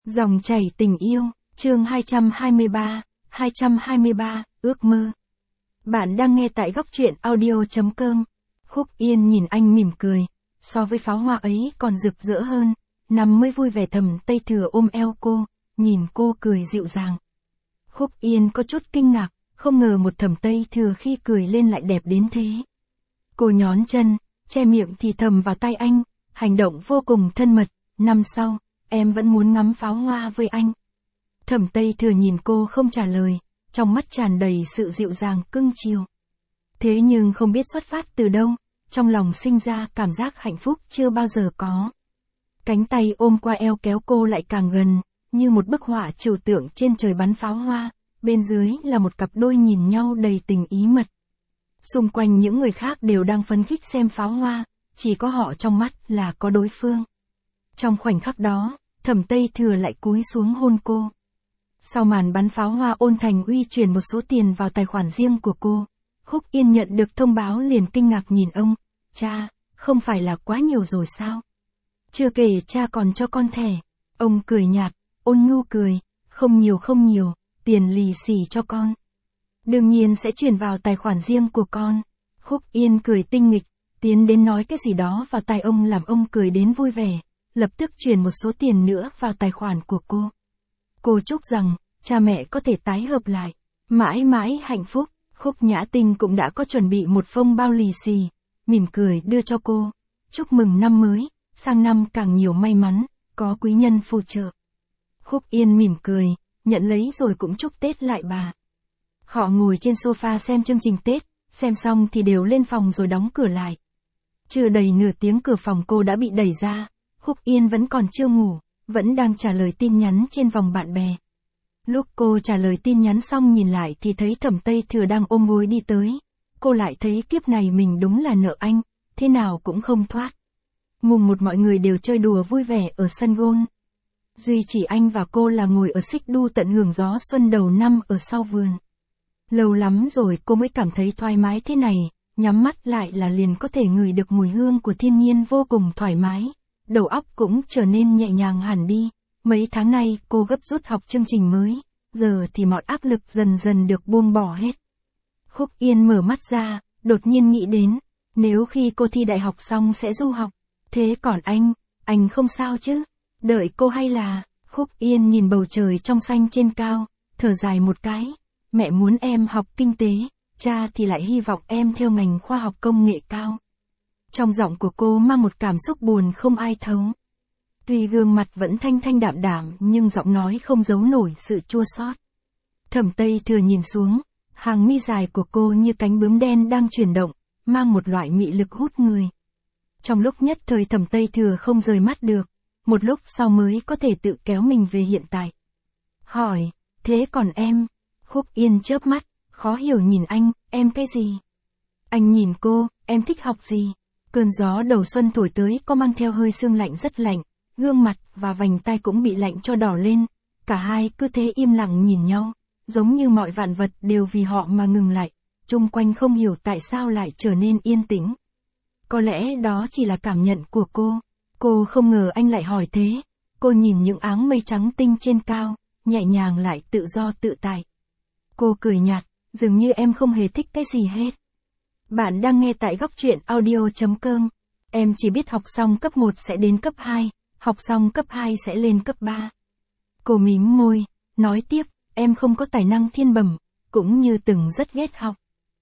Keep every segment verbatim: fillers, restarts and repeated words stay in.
Dòng chảy tình yêu, chương hai trăm hai mươi ba, hai trăm hai mươi ba, ước mơ. Bạn đang nghe tại góc truyện audio chấm com. Khúc Yên nhìn anh mỉm cười, so với pháo hoa ấy còn rực rỡ hơn, nằm mới vui vẻ. Thẩm Tây Thừa ôm eo cô, nhìn cô cười dịu dàng. Khúc Yên có chút kinh ngạc, không ngờ một Thẩm Tây Thừa khi cười lên lại đẹp đến thế. Cô nhón chân, che miệng thì thầm vào tai anh, hành động vô cùng thân mật. Năm sau, em vẫn muốn ngắm pháo hoa với anh. Thẩm Tây Thừa nhìn cô không trả lời, trong mắt tràn đầy sự dịu dàng cưng chiều. Thế nhưng không biết xuất phát từ đâu, trong lòng sinh ra cảm giác hạnh phúc chưa bao giờ có. Cánh tay ôm qua eo kéo cô lại càng gần, như một bức họa trừu tượng trên trời bắn pháo hoa, bên dưới là một cặp đôi nhìn nhau đầy tình ý mật. Xung quanh những người khác đều đang phấn khích xem pháo hoa, chỉ có họ trong mắt là có đối phương. Trong khoảnh khắc đó, Thẩm Tây Thừa lại cúi xuống hôn cô. Sau màn bắn pháo hoa, Ôn Thành Uy chuyển một số tiền vào tài khoản riêng của cô. Khúc Yên nhận được thông báo liền kinh ngạc nhìn ông. Cha, không phải là quá nhiều rồi sao? Chưa kể cha còn cho con thẻ. Ông cười nhạt, ôn nhu cười, không nhiều không nhiều, tiền lì xì cho con. Đương nhiên sẽ chuyển vào tài khoản riêng của con. Khúc Yên cười tinh nghịch, tiến đến nói cái gì đó vào tai ông làm ông cười đến vui vẻ, lập tức chuyển một số tiền nữa vào tài khoản của cô. Cô chúc rằng, cha mẹ có thể tái hợp lại, mãi mãi hạnh phúc. Khúc Nhã Tinh cũng đã có chuẩn bị một phong bao lì xì, mỉm cười đưa cho cô. Chúc mừng năm mới, sang năm càng nhiều may mắn, có quý nhân phù trợ. Khúc Yên mỉm cười, nhận lấy rồi cũng chúc Tết lại bà. Họ ngồi trên sofa xem chương trình Tết, xem xong thì đều lên phòng rồi đóng cửa lại. Chưa đầy nửa tiếng cửa phòng cô đã bị đẩy ra. Khúc Yên vẫn còn chưa ngủ, vẫn đang trả lời tin nhắn trên vòng bạn bè. Lúc cô trả lời tin nhắn xong nhìn lại thì thấy Thẩm Tây Thừa đang ôm gối đi tới. Cô lại thấy kiếp này mình đúng là nợ anh, thế nào cũng không thoát. Mùng một mọi người đều chơi đùa vui vẻ ở sân gôn. Duy chỉ anh và cô là ngồi ở xích đu tận hưởng gió xuân đầu năm ở sau vườn. Lâu lắm rồi cô mới cảm thấy thoải mái thế này, nhắm mắt lại là liền có thể ngửi được mùi hương của thiên nhiên vô cùng thoải mái. Đầu óc cũng trở nên nhẹ nhàng hẳn đi. Mấy tháng nay cô gấp rút học chương trình mới, giờ thì mọi áp lực dần dần được buông bỏ hết. Khúc Yên mở mắt ra, đột nhiên nghĩ đến, nếu khi cô thi đại học xong sẽ du học, thế còn anh, anh không sao chứ? Đợi cô hay là... Khúc Yên nhìn bầu trời trong xanh trên cao, thở dài một cái. Mẹ muốn em học kinh tế, cha thì lại hy vọng em theo ngành khoa học công nghệ cao. Trong giọng của cô mang một cảm xúc buồn không ai thấu. Tuy gương mặt vẫn thanh thanh đạm đạm nhưng giọng nói không giấu nổi sự chua xót. Thẩm Tây Thừa nhìn xuống, hàng mi dài của cô như cánh bướm đen đang chuyển động, mang một loại mị lực hút người. Trong lúc nhất thời Thẩm Tây Thừa không rời mắt được, một lúc sau mới có thể tự kéo mình về hiện tại. Hỏi, thế còn em? Khúc Yên chớp mắt, khó hiểu nhìn anh, em cái gì? Anh nhìn cô, em thích học gì? Cơn gió đầu xuân thổi tới có mang theo hơi sương lạnh rất lạnh, gương mặt và vành tai cũng bị lạnh cho đỏ lên. Cả hai cứ thế im lặng nhìn nhau, giống như mọi vạn vật đều vì họ mà ngừng lại, chung quanh không hiểu tại sao lại trở nên yên tĩnh. Có lẽ đó chỉ là cảm nhận của cô. Cô không ngờ anh lại hỏi thế. Cô nhìn những áng mây trắng tinh trên cao, nhẹ nhàng lại tự do tự tại. Cô cười nhạt, dường như em không hề thích cái gì hết. Bạn đang nghe tại góc truyện audio chấm com. Em chỉ biết học xong cấp một sẽ đến cấp hai, học xong cấp hai sẽ lên cấp ba. Cô mím môi, nói tiếp, em không có tài năng thiên bẩm, cũng như từng rất ghét học.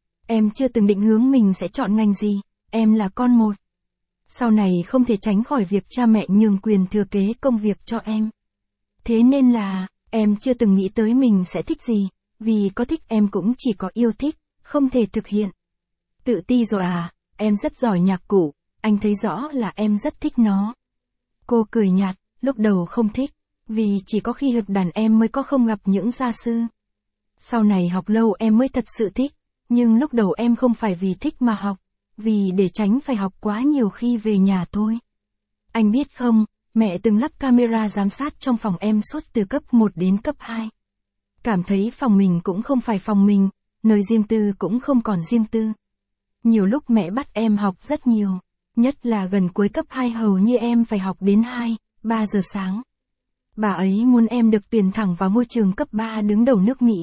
Em chưa từng định hướng mình sẽ chọn ngành gì, em là con một. Sau này không thể tránh khỏi việc cha mẹ nhường quyền thừa kế công việc cho em. Thế nên là, em chưa từng nghĩ tới mình sẽ thích gì, vì có thích em cũng chỉ có yêu thích, không thể thực hiện. Tự ti rồi à, em rất giỏi nhạc cụ, anh thấy rõ là em rất thích nó. Cô cười nhạt, lúc đầu không thích, vì chỉ có khi học đàn em mới có không gặp những gia sư. Sau này học lâu em mới thật sự thích, nhưng lúc đầu em không phải vì thích mà học, vì để tránh phải học quá nhiều khi về nhà thôi. Anh biết không, mẹ từng lắp camera giám sát trong phòng em suốt từ cấp một đến cấp hai. Cảm thấy phòng mình cũng không phải phòng mình, nơi riêng tư cũng không còn riêng tư. Nhiều lúc mẹ bắt em học rất nhiều, nhất là gần cuối cấp hai hầu như em phải học đến hai, ba giờ sáng. Bà ấy muốn em được tuyển thẳng vào ngôi trường cấp ba đứng đầu nước Mỹ.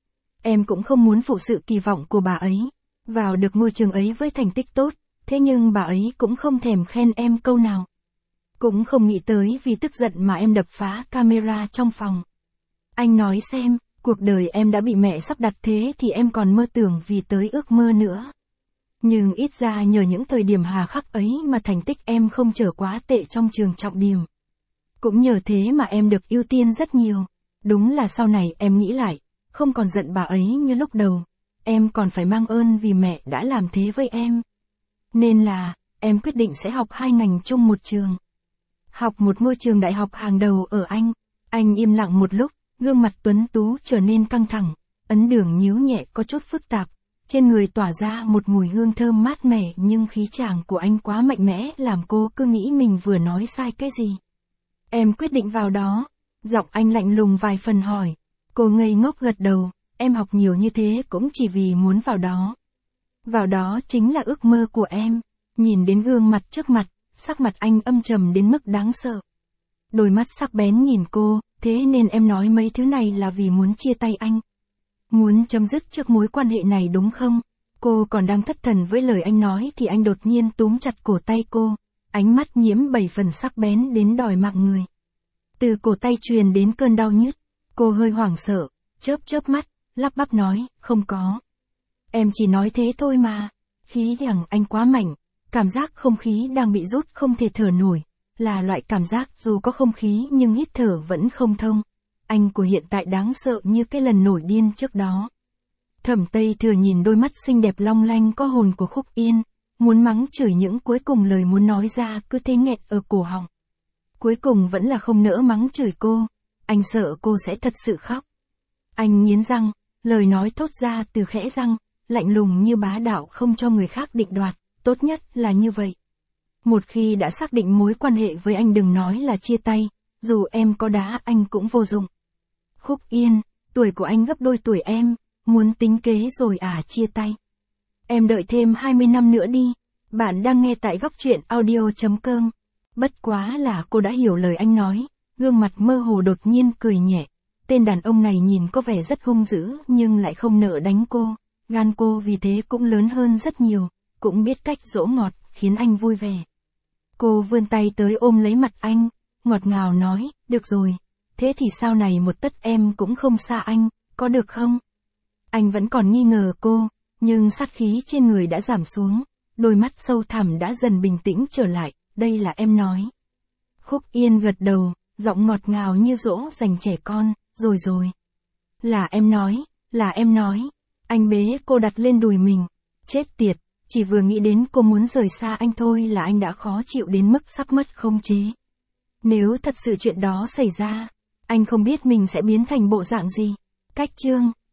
Em cũng không muốn phụ sự kỳ vọng của bà ấy, vào được ngôi trường ấy với thành tích tốt, thế nhưng bà ấy cũng không thèm khen em câu nào. Cũng không nghĩ tới vì tức giận mà em đập phá camera trong phòng. Anh nói xem, cuộc đời em đã bị mẹ sắp đặt thế thì em còn mơ tưởng vì tới ước mơ nữa. Nhưng ít ra nhờ những thời điểm hà khắc ấy mà thành tích em không trở quá tệ trong trường trọng điểm. Cũng nhờ thế mà em được ưu tiên rất nhiều. Đúng là sau này em nghĩ lại, không còn giận bà ấy như lúc đầu. Em còn phải mang ơn vì mẹ đã làm thế với em. Nên là, em quyết định sẽ học hai ngành chung một trường. Học một ngôi trường đại học hàng đầu ở Anh. Anh im lặng một lúc, gương mặt tuấn tú trở nên căng thẳng. Ấn đường nhíu nhẹ có chút phức tạp. Trên người tỏa ra một mùi hương thơm mát mẻ nhưng khí chàng của anh quá mạnh mẽ làm cô cứ nghĩ mình vừa nói sai cái gì. Em quyết định vào đó. Giọng anh lạnh lùng vài phần hỏi. Cô ngây ngốc gật đầu. Em học nhiều như thế cũng chỉ vì muốn vào đó. Vào đó chính là ước mơ của em. Nhìn đến gương mặt trước mặt, sắc mặt anh âm trầm đến mức đáng sợ. Đôi mắt sắc bén nhìn cô, thế nên em nói mấy thứ này là vì muốn chia tay anh. Muốn chấm dứt trước mối quan hệ này đúng không? Cô còn đang thất thần với lời anh nói thì anh đột nhiên túm chặt cổ tay cô. Ánh mắt nhiễm bảy phần sắc bén đến đòi mạng người. Từ cổ tay truyền đến cơn đau nhức. Cô hơi hoảng sợ, chớp chớp mắt, lắp bắp nói, không có. Em chỉ nói thế thôi mà. Khí thẳng anh quá mạnh. Cảm giác không khí đang bị rút không thể thở nổi. Là loại cảm giác dù có không khí nhưng hít thở vẫn không thông. Anh của hiện tại đáng sợ như cái lần nổi điên trước đó. Thẩm Tây Thừa nhìn đôi mắt xinh đẹp long lanh có hồn của Khúc Yên. Muốn mắng chửi những cuối cùng lời muốn nói ra cứ thế nghẹn ở cổ họng. Cuối cùng vẫn là không nỡ mắng chửi cô. Anh sợ cô sẽ thật sự khóc. Anh nghiến răng, lời nói thốt ra từ khẽ răng, lạnh lùng như bá đạo không cho người khác định đoạt, tốt nhất là như vậy. Một khi đã xác định mối quan hệ với anh đừng nói là chia tay, dù em có đá anh cũng vô dụng. Khúc Yên, tuổi của anh gấp đôi tuổi em, muốn tính kế rồi à chia tay. Em đợi thêm hai mươi năm nữa đi, bạn đang nghe tại góc truyện audio chấm com. Bất quá là cô đã hiểu lời anh nói, gương mặt mơ hồ đột nhiên cười nhẹ. Tên đàn ông này nhìn có vẻ rất hung dữ nhưng lại không nỡ đánh cô, gan cô vì thế cũng lớn hơn rất nhiều, cũng biết cách dỗ ngọt, khiến anh vui vẻ. Cô vươn tay tới ôm lấy mặt anh, ngọt ngào nói, được rồi, thế thì sau này một tất em cũng không xa anh, có được không? Anh vẫn còn nghi ngờ cô, nhưng sát khí trên người đã giảm xuống, đôi mắt sâu thẳm đã dần bình tĩnh trở lại, đây là em nói. Khúc Yên gật đầu, giọng ngọt ngào như dỗ dành trẻ con, rồi rồi. Là em nói, là em nói. Anh bế cô đặt lên đùi mình, chết tiệt, chỉ vừa nghĩ đến cô muốn rời xa anh thôi là anh đã khó chịu đến mức sắp mất khống chế. Nếu thật sự chuyện đó xảy ra, anh không biết mình sẽ biến thành bộ dạng gì. Cách chương